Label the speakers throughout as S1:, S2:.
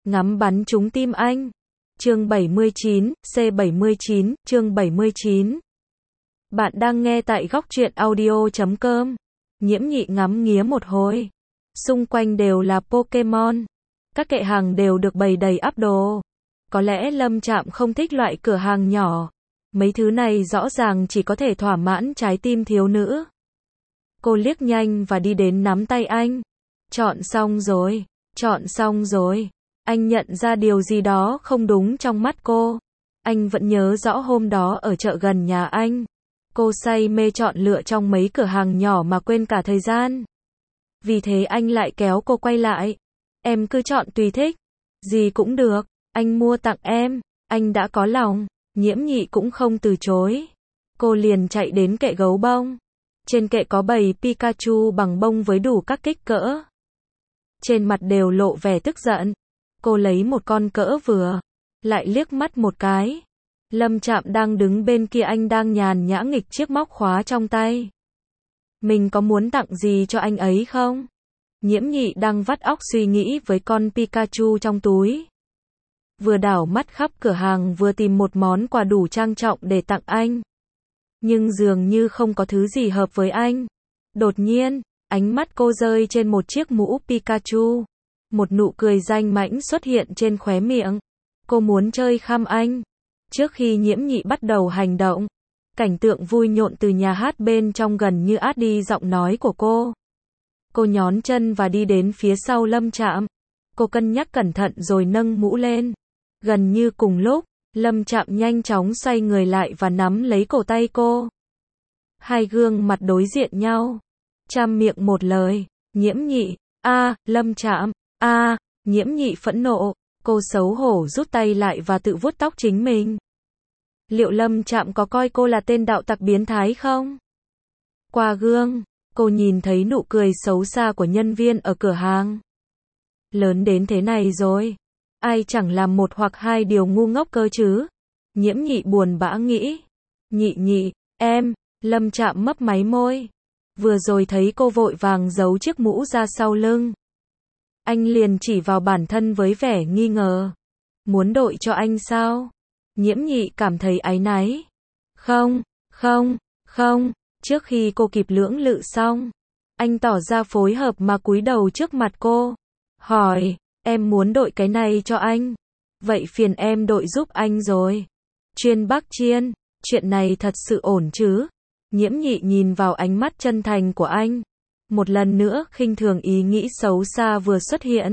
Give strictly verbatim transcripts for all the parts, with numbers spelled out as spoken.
S1: ngắm bắn trúng tim anh. Chương bảy mươi chín, C bảy mươi chín, chương bảy mươi chín. Bạn đang nghe tại góc truyện audio chấm com. Nhiễm Nhị ngắm nghía một hồi. Xung quanh đều là Pokemon. Các kệ hàng đều được bày đầy ắp đồ. Có lẽ Lâm Trạm không thích loại cửa hàng nhỏ. Mấy thứ này rõ ràng chỉ có thể thỏa mãn trái tim thiếu nữ. Cô liếc nhanh và đi đến nắm tay anh. Chọn xong rồi, chọn xong rồi. Anh nhận ra điều gì đó không đúng trong mắt cô. Anh vẫn nhớ rõ hôm đó ở chợ gần nhà anh. Cô say mê chọn lựa trong mấy cửa hàng nhỏ mà quên cả thời gian. Vì thế anh lại kéo cô quay lại. Em cứ chọn tùy thích. Gì cũng được. Anh mua tặng em. Anh đã có lòng. Nhiễm Nhị cũng không từ chối. Cô liền chạy đến kệ gấu bông. Trên kệ có bầy Pikachu bằng bông với đủ các kích cỡ. Trên mặt đều lộ vẻ tức giận. Cô lấy một con cỡ vừa. Lại liếc mắt một cái. Lâm Trạm đang đứng bên kia, anh đang nhàn nhã nghịch chiếc móc khóa trong tay. Mình có muốn tặng gì cho anh ấy không? Nhiễm Nhị đang vắt óc suy nghĩ với con Pikachu trong túi. Vừa đảo mắt khắp cửa hàng vừa tìm một món quà đủ trang trọng để tặng anh. Nhưng dường như không có thứ gì hợp với anh. Đột nhiên, ánh mắt cô rơi trên một chiếc mũ Pikachu. Một nụ cười danh mãnh xuất hiện trên khóe miệng. Cô muốn chơi khăm anh. Trước khi Nhiễm Nhị bắt đầu hành động, cảnh tượng vui nhộn từ nhà hát bên trong gần như át đi giọng nói của cô. Cô nhón chân và đi đến phía sau Lâm Trạm. Cô cân nhắc cẩn thận rồi nâng mũ lên. Gần như cùng lúc, Lâm Trạm nhanh chóng xoay người lại và nắm lấy cổ tay cô. Hai gương mặt đối diện nhau. Trăm miệng một lời. Nhiễm Nhị, a, Lâm Trạm, a, Nhiễm Nhị phẫn nộ. Cô xấu hổ rút tay lại và tự vuốt tóc chính mình. Liệu Lâm Trạm có coi cô là tên đạo tặc biến thái không? Qua gương, cô nhìn thấy nụ cười xấu xa của nhân viên ở cửa hàng. Lớn đến thế này rồi. Ai chẳng làm một hoặc hai điều ngu ngốc cơ chứ? Nhiễm Nhị buồn bã nghĩ. Nhị Nhị, em, Lâm Trạm mấp máy môi. Vừa rồi thấy cô vội vàng giấu chiếc mũ ra sau lưng. Anh liền chỉ vào bản thân với vẻ nghi ngờ. Muốn đội cho anh sao? Nhiễm Nhị cảm thấy áy náy. Không, không, không. Trước khi cô kịp lưỡng lự xong, anh tỏ ra phối hợp mà cúi đầu trước mặt cô. Hỏi, em muốn đội cái này cho anh. Vậy phiền em đội giúp anh rồi. Chuyên Bắc Chiên, chuyện này thật sự ổn chứ? Nhiễm Nhị nhìn vào ánh mắt chân thành của anh. Một lần nữa khinh thường ý nghĩ xấu xa vừa xuất hiện.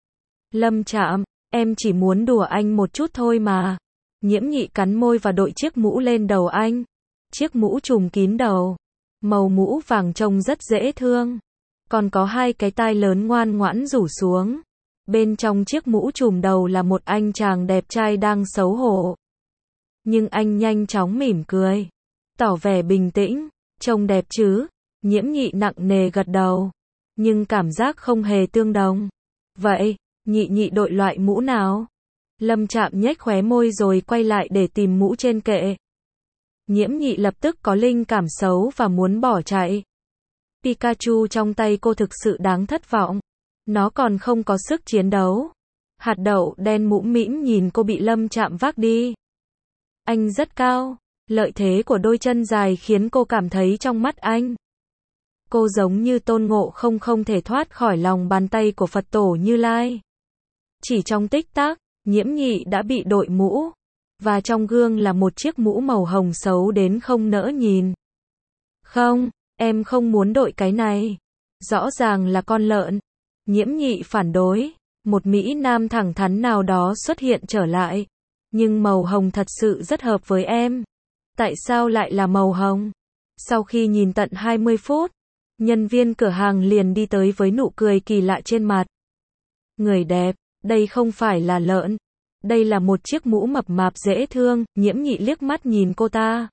S1: Lâm Trạm, em chỉ muốn đùa anh một chút thôi mà. Nhiễm Nhị cắn môi và đội chiếc mũ lên đầu anh. Chiếc mũ trùm kín đầu. Màu mũ vàng trông rất dễ thương. Còn có hai cái tai lớn ngoan ngoãn rủ xuống. Bên trong chiếc mũ trùm đầu là một anh chàng đẹp trai đang xấu hổ. Nhưng anh nhanh chóng mỉm cười. Tỏ vẻ bình tĩnh. Trông đẹp chứ? Nhiễm Nhị nặng nề gật đầu. Nhưng cảm giác không hề tương đồng. Vậy, Nhị Nhị đội loại mũ nào? Lâm Trạm nhếch khóe môi rồi quay lại để tìm mũ trên kệ. Nhiễm Nhị lập tức có linh cảm xấu và muốn bỏ chạy. Pikachu trong tay cô thực sự đáng thất vọng. Nó còn không có sức chiến đấu. Hạt đậu đen mũm mĩm nhìn cô bị Lâm Trạm vác đi. Anh rất cao. Lợi thế của đôi chân dài khiến cô cảm thấy trong mắt anh. Cô giống như Tôn Ngộ Không không thể thoát khỏi lòng bàn tay của Phật tổ Như Lai. Chỉ trong tích tắc, Nhiễm Nhị đã bị đội mũ. Và trong gương là một chiếc mũ màu hồng xấu đến không nỡ nhìn. Không, em không muốn đội cái này. Rõ ràng là con lợn. Nhiễm Nhị phản đối. Một Mỹ Nam thẳng thắn nào đó xuất hiện trở lại. Nhưng màu hồng thật sự rất hợp với em. Tại sao lại là màu hồng? Sau khi nhìn tận hai mươi phút, nhân viên cửa hàng liền đi tới với nụ cười kỳ lạ trên mặt. Người đẹp, đây không phải là lợn. Đây là một chiếc mũ mập mạp dễ thương. Nhiễm Nhị liếc mắt nhìn cô ta.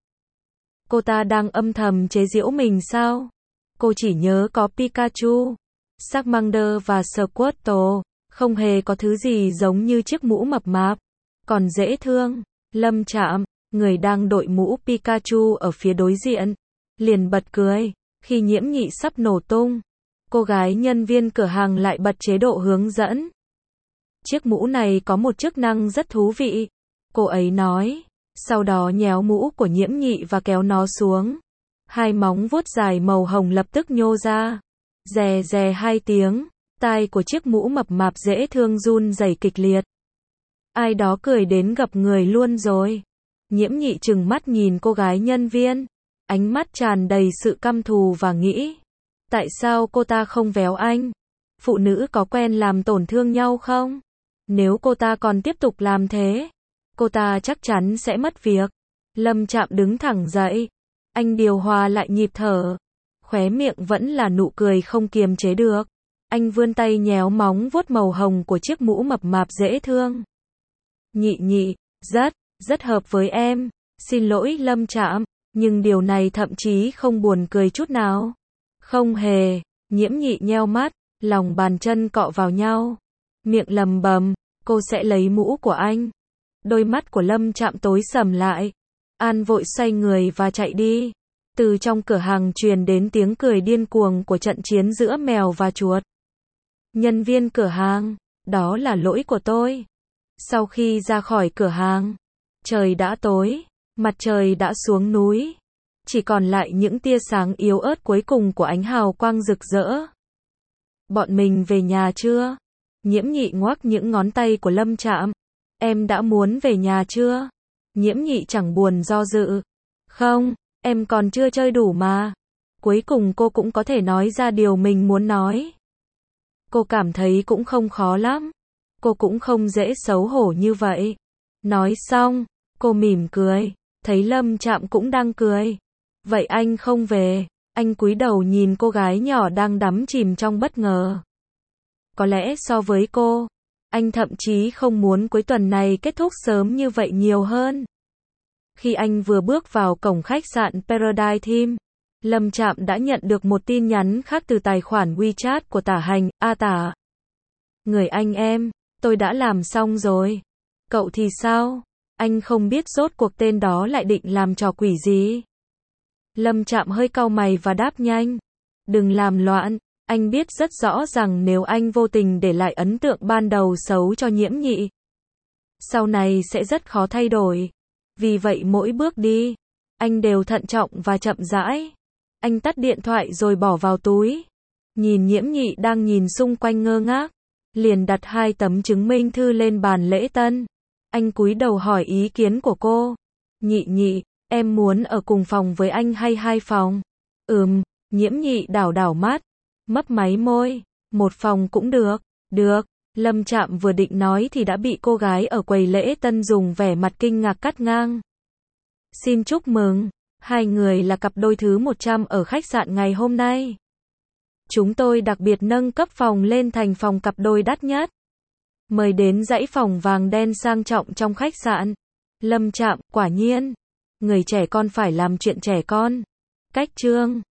S1: Cô ta đang âm thầm chế giễu mình sao? Cô chỉ nhớ có Pikachu, Charmander và Squirtle. Không hề có thứ gì giống như chiếc mũ mập mạp. Còn dễ thương. Lâm Trạm, người đang đội mũ Pikachu ở phía đối diện, liền bật cười. Khi Nhiễm Nhị sắp nổ tung, cô gái nhân viên cửa hàng lại bật chế độ hướng dẫn. Chiếc mũ này có một chức năng rất thú vị. Cô ấy nói. Sau đó nhéo mũ của Nhiễm Nhị và kéo nó xuống. Hai móng vuốt dài màu hồng lập tức nhô ra. Rè rè hai tiếng. Tai của chiếc mũ mập mạp dễ thương run rẩy kịch liệt. Ai đó cười đến gập người luôn rồi. Nhiễm Nhị trừng mắt nhìn cô gái nhân viên. Ánh mắt tràn đầy sự căm thù và nghĩ. Tại sao cô ta không véo anh? Phụ nữ có quen làm tổn thương nhau không? Nếu cô ta còn tiếp tục làm thế, cô ta chắc chắn sẽ mất việc. Lâm Trạm đứng thẳng dậy. Anh điều hòa lại nhịp thở. Khóe miệng vẫn là nụ cười không kiềm chế được. Anh vươn tay nhéo móng vuốt màu hồng của chiếc mũ mập mạp dễ thương. Nhị Nhị, rất, rất hợp với em. Xin lỗi Lâm Trạm, nhưng điều này thậm chí không buồn cười chút nào. Không hề. Nhiễm Nhị nheo mắt, lòng bàn chân cọ vào nhau. Miệng lầm bầm, cô sẽ lấy mũ của anh. Đôi mắt của Lâm Trạm tối sầm lại. An vội xoay người và chạy đi. Từ trong cửa hàng truyền đến tiếng cười điên cuồng của trận chiến giữa mèo và chuột. Nhân viên cửa hàng, đó là lỗi của tôi. Sau khi ra khỏi cửa hàng, trời đã tối, mặt trời đã xuống núi. Chỉ còn lại những tia sáng yếu ớt cuối cùng của ánh hào quang rực rỡ. Bọn mình về nhà chưa? Nhiễm Nhị ngoắc những ngón tay của Lâm Trạm. Em đã muốn về nhà chưa? Nhiễm Nhị chẳng buồn do dự. Không, em còn chưa chơi đủ mà. Cuối cùng cô cũng có thể nói ra điều mình muốn nói. Cô cảm thấy cũng không khó lắm. Cô cũng không dễ xấu hổ như vậy. Nói xong, cô mỉm cười. Thấy Lâm Trạm cũng đang cười. Vậy anh không về? Anh cúi đầu nhìn cô gái nhỏ đang đắm chìm trong bất ngờ. Có lẽ so với cô, anh thậm chí không muốn cuối tuần này kết thúc sớm như vậy nhiều hơn. Khi anh vừa bước vào cổng khách sạn Paradise Team, Lâm Trạm đã nhận được một tin nhắn khác từ tài khoản WeChat của Tả Hành. A Tả. Người anh em, tôi đã làm xong rồi. Cậu thì sao? Anh không biết rốt cuộc tên đó lại định làm trò quỷ gì. Lâm Trạm hơi cau mày và đáp nhanh. Đừng làm loạn, anh biết rất rõ rằng nếu anh vô tình để lại ấn tượng ban đầu xấu cho Nhiễm Nhị, sau này sẽ rất khó thay đổi. Vì vậy mỗi bước đi, anh đều thận trọng và chậm rãi. Anh tắt điện thoại rồi bỏ vào túi. Nhìn Nhiễm Nhị đang nhìn xung quanh ngơ ngác, liền đặt hai tấm chứng minh thư lên bàn lễ tân. Anh cúi đầu hỏi ý kiến của cô. Nhị Nhị, em muốn ở cùng phòng với anh hay hai phòng? Ừm, Nhiễm Nhị đảo đảo mắt, mấp máy môi. Một phòng cũng được. Được. Lâm Trạm vừa định nói thì đã bị cô gái ở quầy lễ tân dùng vẻ mặt kinh ngạc cắt ngang. Xin chúc mừng, hai người là cặp đôi thứ một trăm ở khách sạn ngày hôm nay. Chúng tôi đặc biệt nâng cấp phòng lên thành phòng cặp đôi đắt nhất. Mời đến dãy phòng vàng đen sang trọng trong khách sạn. Lâm Trạm, quả nhiên, người trẻ con phải làm chuyện trẻ con. Cách chương